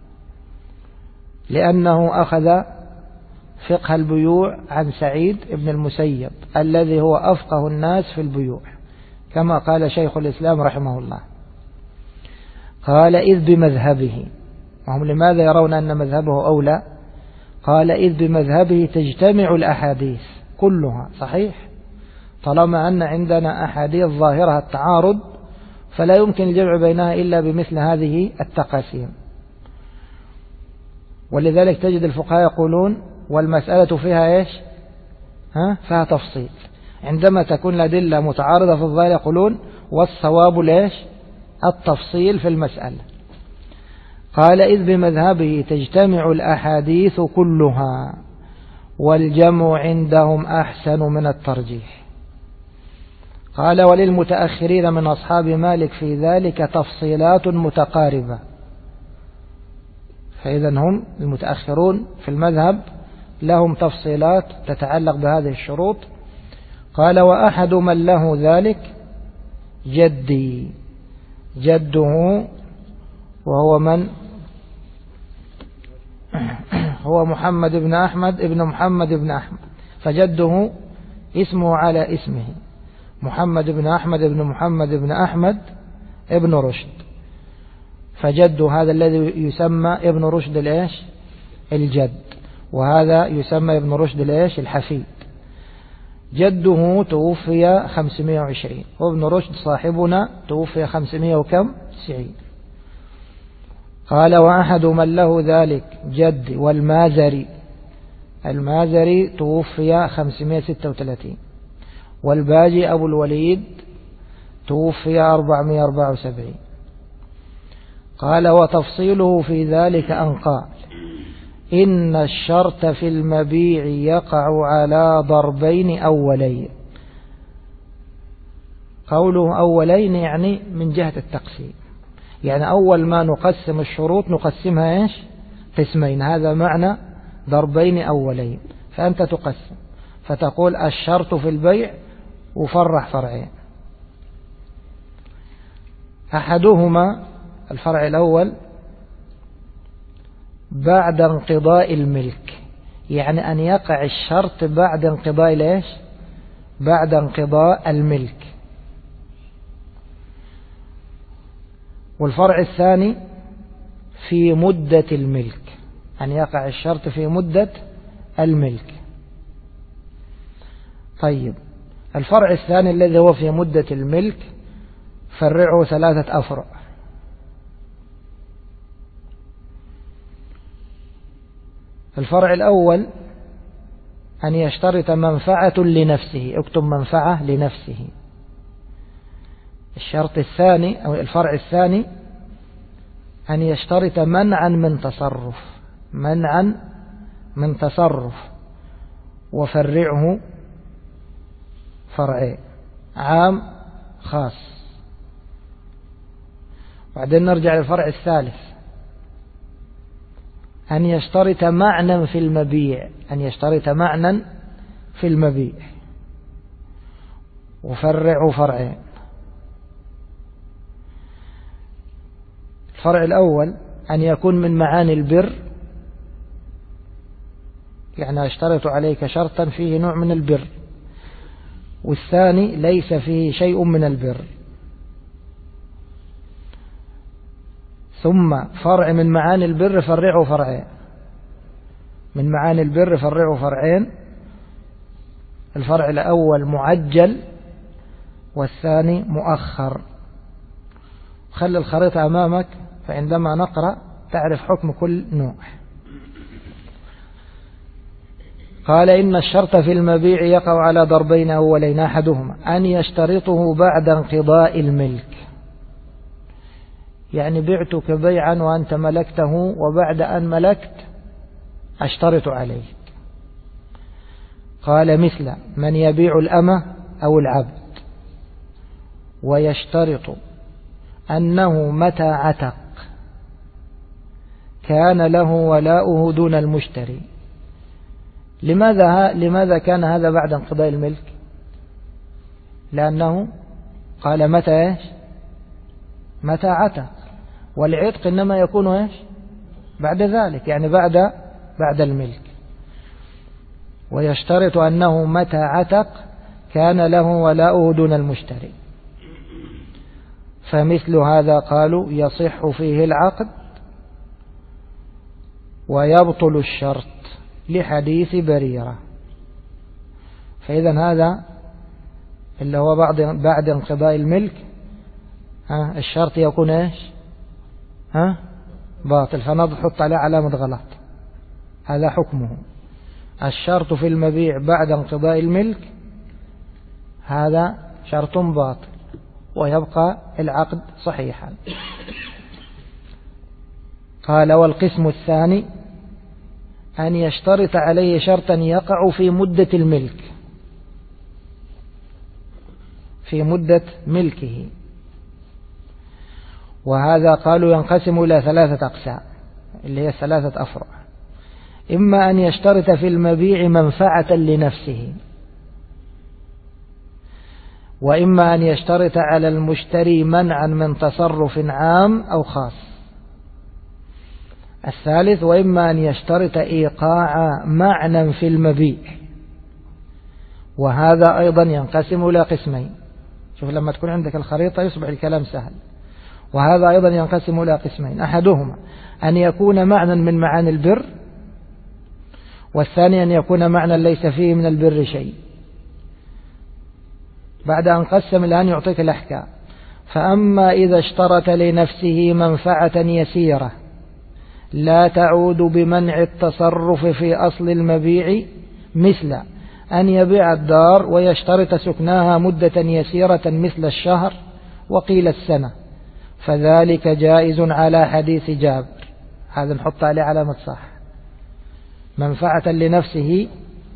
لأنه أخذ فقه البيوع عن سعيد بن المسيب الذي هو أفقه الناس في البيوع، كما قال شيخ الإسلام رحمه الله. قال إذ بمذهبه، وهم لماذا يرون أن مذهبه أولى؟ قال إذ بمذهبه تجتمع الأحاديث كلها صحيح، طالما أن عندنا أحاديث ظاهرها التعارض فلا يمكن الجمع بينها إلا بمثل هذه التقاسيم. ولذلك تجد الفقهاء يقولون والمسألة فيها إيش؟ فيها تفصيل. عندما تكون الأدلة متعارضة في الظاهر يقولون والصواب ليش؟ التفصيل في المسألة. قال إذ بمذهبه تجتمع الأحاديث كلها والجمع عندهم أحسن من الترجيح. قال وللمتأخرين من أصحاب مالك في ذلك تفصيلات متقاربة. فإذا هم المتأخرون في المذهب لهم تفصيلات تتعلق بهذه الشروط. قال وأحد من له ذلك جدي، جده وهو من؟ هو محمد بن أحمد ابن محمد بن أحمد، فجده اسمه على اسمه محمد بن أحمد ابن محمد بن أحمد ابن رشد، فجد هذا الذي يسمى ابن رشد الإيش؟ الجد، وهذا يسمى ابن رشد الإيش؟ الحفيد. جده توفي 520 وابن رشد صاحبنا توفي 590. قال وأحد من له ذلك جد والمازري، المازري توفي 536 والباجي أبو الوليد توفي 474. قال وتفصيله في ذلك أن قال إن الشرط في المبيع يقع على ضربين أولين. قوله أولين يعني من جهة التقسيم، يعني أول ما نقسم الشروط نقسمها إيش؟ قسمين. هذا معنى ضربين أولين. فأنت تقسم فتقول الشرط في البيع وفرح فرعين. أحدهما الفرع الأول بعد انقضاء الملك، يعني أن يقع الشرط بعد انقضاء ليش؟ بعد انقضاء الملك. والفرع الثاني في مدة الملك، أن يقع الشرط في مدة الملك. طيب الفرع الثاني الذي هو في مدة الملك فرعه 3 أفرع. الفرع الأول أن يشترط منفعة لنفسه، اكتب منفعة لنفسه. الشرط الثاني أو الفرع الثاني أن يشترط منعا من تصرف، منعا من تصرف، وفرعه فرعين عام خاص. بعدين نرجع للفرع الثالث أن يشترط معنى في المبيع، أن يشترط معنى في المبيع وفرعه فرعين. الفرع الأول أن يكون من معاني البر، يعني أشترط عليك شرطا فيه نوع من البر، والثاني ليس فيه شيء من البر. ثم فرع من معاني البر فرعه فرعين، من معاني البر فرعه فرعين. الفرع الأول معجل والثاني مؤخر. خلي الخريطة أمامك فعندما نقرأ تعرف حكم كل نوع. قال إن الشرط في المبيع يقع على ضربين أولين، أحدهما أن يشترطه بعد انقضاء الملك، يعني بعتك بيعا وأنت ملكته وبعد أن ملكت أشترط عليك. قال مثل من يبيع الأمة أو العبد ويشترط أنه متى عتق كان له ولاؤه دون المشتري. لماذا كان هذا بعد انقضاء الملك؟ لأنه قال متى إيش؟ متى عتق، والعتق إنما يكون إيش؟ بعد ذلك، يعني بعد الملك. ويشترط أنه متى عتق كان له ولاؤه دون المشتري. فمثل هذا قالوا يصح فيه العقد ويبطل الشرط لحديث بريرة. فإذا هذا اللي هو بعد انقضاء الملك الشرط يكون إيش باطل، فنحط عليه علامة غلط. هذا حكمه. الشرط في المبيع بعد انقضاء الملك هذا شرط باطل، ويبقى العقد صحيحا. قال: والقسم الثاني أن يشترط عليه شرطا يقع في مدة الملك، في مدة ملكه. وهذا قالوا ينقسم إلى 3 أقسام، اللي هي 3 أفرع. إما أن يشترط في المبيع منفعة لنفسه، وإما أن يشترط على المشتري منعا من تصرف عام أو خاص. الثالث: وإما أن يشترط إيقاع معنى في المبيع، وهذا أيضا ينقسم إلى قسمين. شوف لما تكون عندك الخريطة يصبح الكلام سهل. وهذا أيضا ينقسم إلى قسمين: أحدهما أن يكون معنى من معاني البر، والثاني أن يكون معنى ليس فيه من البر شيء. بعد أن قسم الآن يعطيك الأحكام. فأما إذا اشترط لنفسه منفعة يسيرة لا تعود بمنع التصرف في أصل المبيع، مثل أن يبيع الدار ويشترط سكناها مدة يسيرة مثل الشهر وقيل السنة، فذلك جائز على حديث جابر. هذا نحط عليه علامة صح. منفعة لنفسه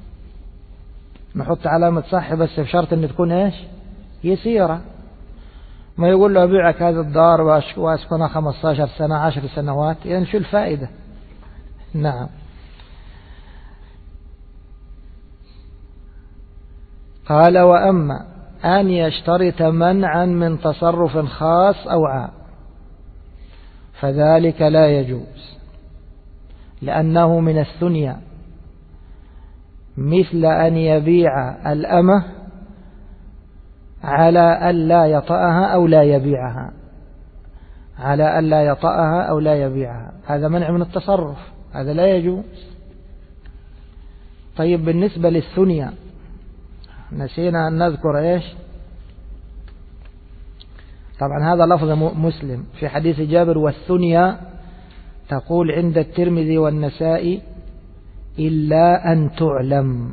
نحط علامة صح، بس بشرط أن تكون إيش يسيرة. ما يقول له أبيعك هذا الدار وأسكنها 15 سنة 10 سنوات، يعني شو الفائدة؟ نعم. قال: وأما أن يشترط منعا من تصرف خاص أو عام فذلك لا يجوز، لأنه من الثنيا، مثل أن يبيع الأمة على ألا يطأها أو لا يبيعها، على ألا يطأها أو لا يبيعها. هذا منع من التصرف، هذا لا يجوز. طيب بالنسبة للثنيا نسينا أن نذكر إيش؟ طبعا هذا لفظ مسلم في حديث جابر: والثنيا تقول عند الترمذي والنسائي إلا أن تعلم.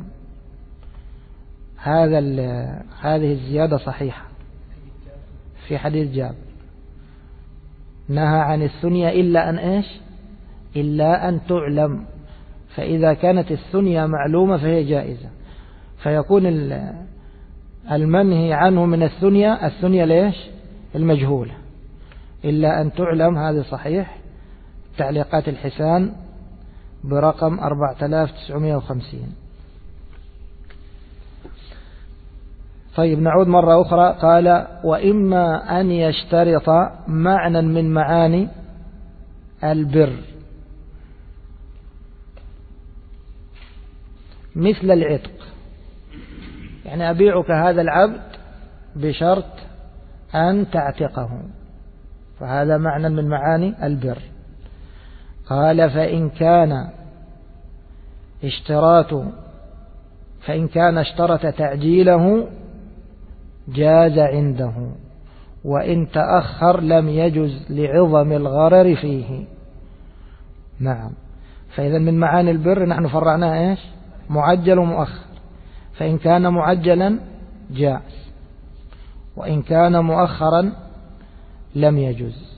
هذه الزيادة صحيحة في حديث جابر، نهى عن الثنيا إلا أن إيش؟ إلا أن تعلم. فإذا كانت الثنيا معلومة فهي جائزة، فيكون المنهي عنه من الثنيا ليش؟ المجهولة. إلا أن تعلم هذا صحيح. تعليقات الحسان برقم 4950. طيب نعود مرة أخرى. قال: وإما أن يشترط معنى من معاني البر، مثل العتق، يعني أبيعك هذا العبد بشرط أن تعتقه، فهذا معنى من معاني البر. قال: فإن كان اشترط تعجيله جاز عنده، وإن تأخر لم يجز لعظم الغرر فيه. نعم. فإذا من معاني البر نحن فرعناها إيش؟ معجل ومؤخر. فإن كان معجلا جاز، وإن كان مؤخرا لم يجز.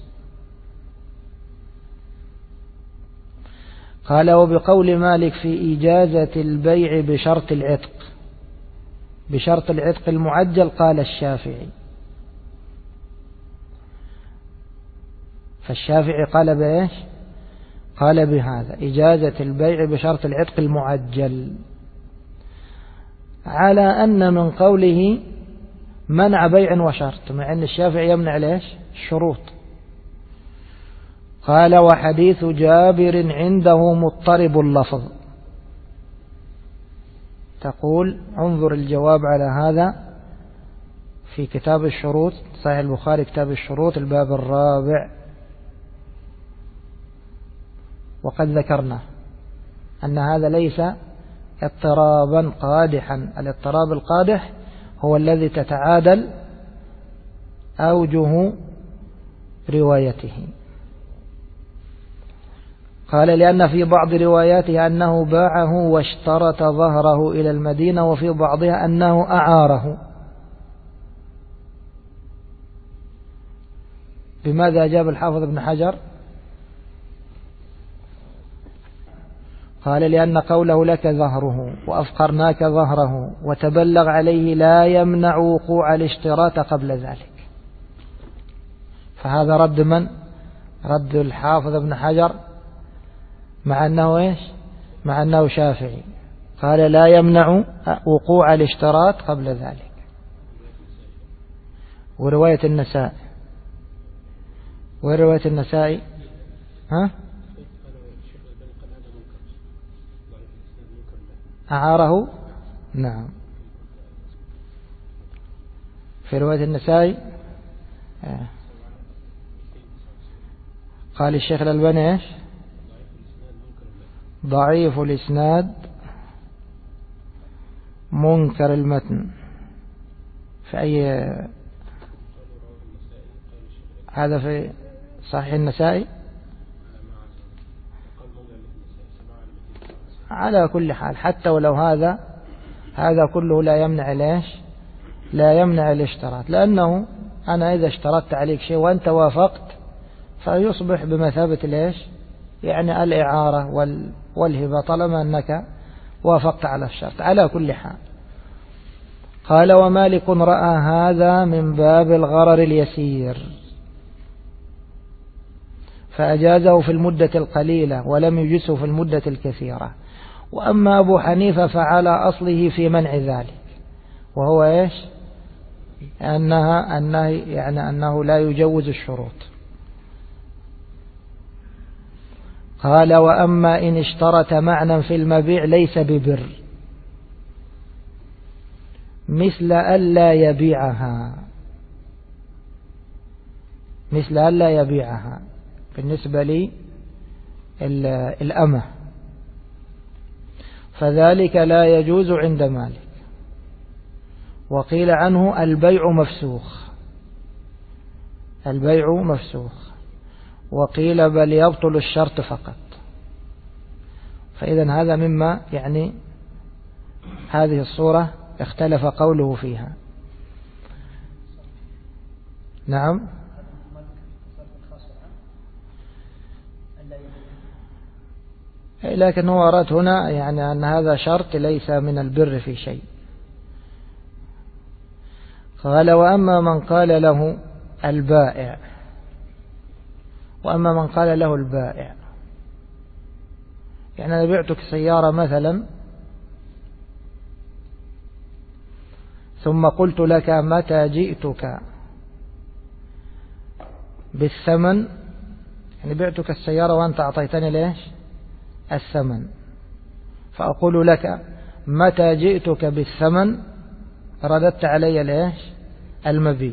قال: وبقول مالك في إجازة البيع بشرط العتق، بشرط العتق المعجل، قال الشافعي. فالشافعي قال بإيش؟ قال بهذا: إجازة البيع بشرط العتق المعجل، على أن من قوله منع بيع وشرط، مع أن الشافعي يمنع ليش؟ الشروط. قال: وحديث جابر عنده مضطرب اللفظ. تقول انظر الجواب على هذا في كتاب الشروط، صحيح البخاري كتاب الشروط الباب 4. وقد ذكرنا أن هذا ليس اضطرابا قادحا. الاضطراب القادح هو الذي تتعادل أوجه روايته. قال لأن في بعض رواياته أنه باعه واشترط ظهره إلى المدينة، وفي بعضها أنه أعاره. بماذا أجاب الحافظ ابن حجر؟ قال لأن قوله لك ظهره وأفقرناك ظهره وتبلغ عليه لا يمنع وقوع الاشتراط قبل ذلك. فهذا رد من؟ رد الحافظ ابن حجر، مع أنه إيش؟ مع أنه شافعي. قال لا يمنع وقوع الاشتراط قبل ذلك. ورواية النسائي، ورواية النسائي أعاره. نعم، في رواية النسائي قال الشيخ الألباني إيش؟ ضعيف الإسناد منكر المتن. في أي؟ هذا في صحيح النسائي. على كل حال حتى ولو هذا كله لا يمنع ليش؟ لا يمنع الاشتراط، لأنه أنا إذا اشترطت عليك شيء وأنت وافقت فيصبح بمثابة ليش؟ يعني الإعارة والهبة طالما أنك وافقت على الشرط. على كل حال قال ومالك رأى هذا من باب الغرر اليسير فأجازه في المدة القليلة ولم يجزه في المدة الكثيرة. وأما أبو حنيفة فعلى أصله في منع ذلك، وهو إيش؟ أنه لا يجوز الشروط. قال وأما إن اشترط معنى في المبيع ليس ببر، مثل ألا يبيعها، مثل ألا يبيعها بالنسبة لي الأمة، فذلك لا يجوز عند مالك. وقيل عنه البيع مفسوخ، البيع مفسوخ. وقيل بل يبطل الشرط فقط. فإذا هذا مما يعني هذه الصورة اختلف قوله فيها. نعم، لكن هو أراد هنا يعني أن هذا شرط ليس من البر في شيء. قال وأما من قال له البائع، وأما من قال له البائع يعني أنا بعتك سيارة مثلا ثم قلت لك متى جئتك بالثمن، يعني بعتك السيارة وأنت أعطيتني ليش؟ الثمن. فأقول لك متى جئتك بالثمن رددت علي ليش؟ المبيع.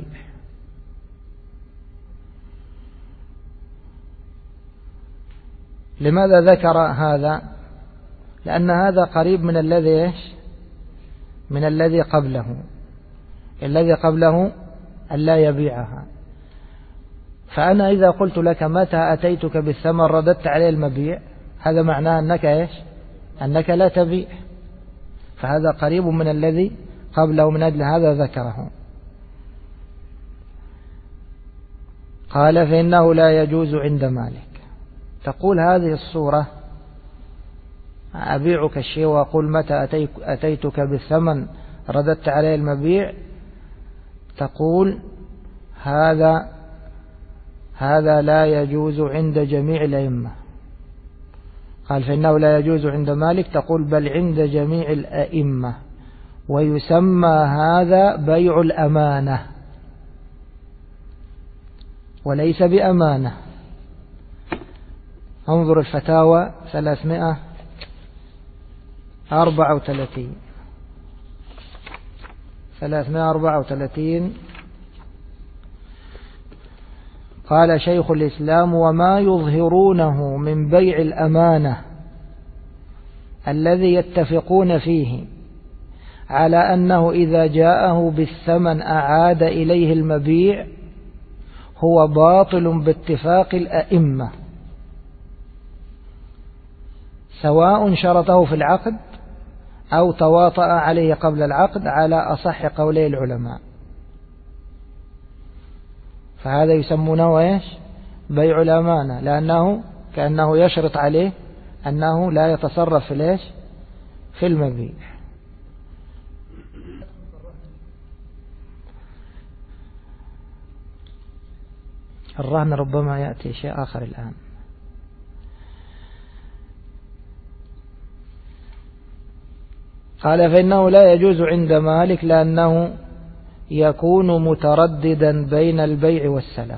لماذا ذكر هذا؟ لأن هذا قريب من الذي من الذي قبله. الذي قبله ألا يبيعها. فأنا إذا قلت لك متى أتيتك بالثمن رددت عليه المبيع، هذا معناه أنك أنك لا تبيع. فهذا قريب من الذي قبله، من أجل هذا ذكره. قال فإنه لا يجوز عند مالك. تقول هذه الصورة أبيعك الشيء وأقول متى أتيتك بالثمن رددت عليه المبيع، تقول هذا لا يجوز عند جميع الأئمة. قال فإنه لا يجوز عند مالك، تقول بل عند جميع الأئمة، ويسمى هذا بيع الأمانة وليس بأمانة. انظر الفتاوى 334. قال شيخ الإسلام وما يظهرونه من بيع الأمانة الذي يتفقون فيه على أنه إذا جاءه بالثمن أعاد إليه المبيع هو باطل باتفاق الأئمة، سواء شرطه في العقد أو تواطأ عليه قبل العقد على أصح قولي العلماء. فهذا يسمونه إيش؟ بيع الأمانة، لأنه كأنه يشرط عليه أنه لا يتصرف في الإيش؟ في المبيع. الرهن ربما يأتي شيء آخر الآن. قال فإنه لا يجوز عند مالك لأنه يكون مترددا بين البيع والسلف،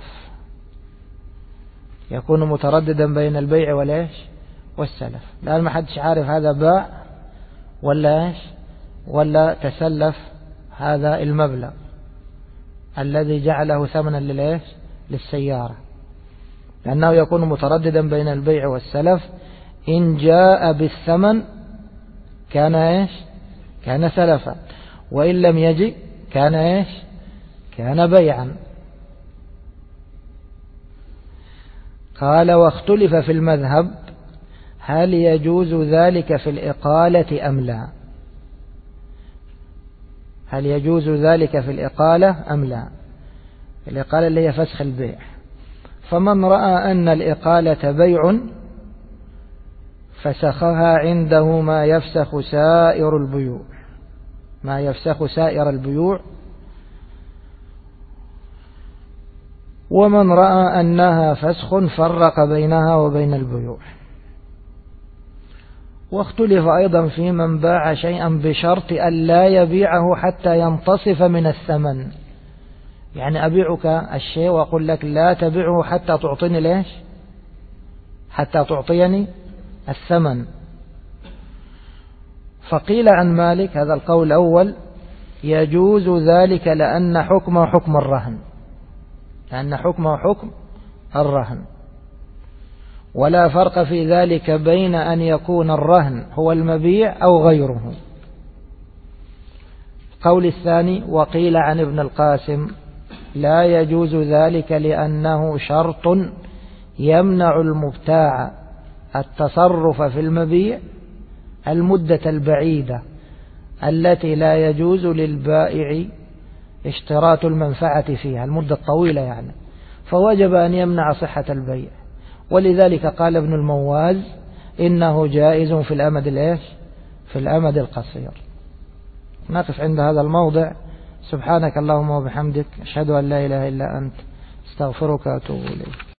يكون مترددا بين البيع والسلف، لأن ما حدش عارف هذا باع ولا إيش ولا تسلف هذا المبلغ الذي جعله ثمنا للسيارة، لأنه يكون مترددا بين البيع والسلف. إن جاء بالثمن كان إيش؟ كان سلفا، وإن لم يجي كان إيش؟ كان بيعا. قال واختلف في المذهب هل يجوز ذلك في الإقالة أم لا؟ هل يجوز ذلك في الإقالة أم لا؟ الإقالة اللي هي فسخ البيع. فمن رأى أن الإقالة بيع فسخها عنده ما يفسخ سائر البيوع، ما يفسخ سائر البيوع. ومن رأى أنها فسخ فرق بينها وبين البيوع. واختلف أيضا في من باع شيئا بشرط أن لا يبيعه حتى ينتصف من الثمن، يعني أبيعك الشيء وأقول لك لا تبيعه حتى تعطيني ليش؟ حتى تعطيني الثمن. فقيل عن مالك هذا القول الأول يجوز ذلك لأن حكمه حكم الرهن، لأن حكمه حكم الرهن، ولا فرق في ذلك بين أن يكون الرهن هو المبيع أو غيره. قول الثاني وقيل عن ابن القاسم لا يجوز ذلك لأنه شرط يمنع المبتاع التصرف في المبيع المدة البعيدة التي لا يجوز للبائع اشتراط المنفعة فيها، المدة الطويلة يعني، فوجب أن يمنع صحة البيع. ولذلك قال ابن المواز إنه جائز في الأمد في الأمد القصير. نقف عند هذا الموضع. سبحانك اللهم وبحمدك أشهد أن لا إله إلا أنت استغفرك وأتوب إليك.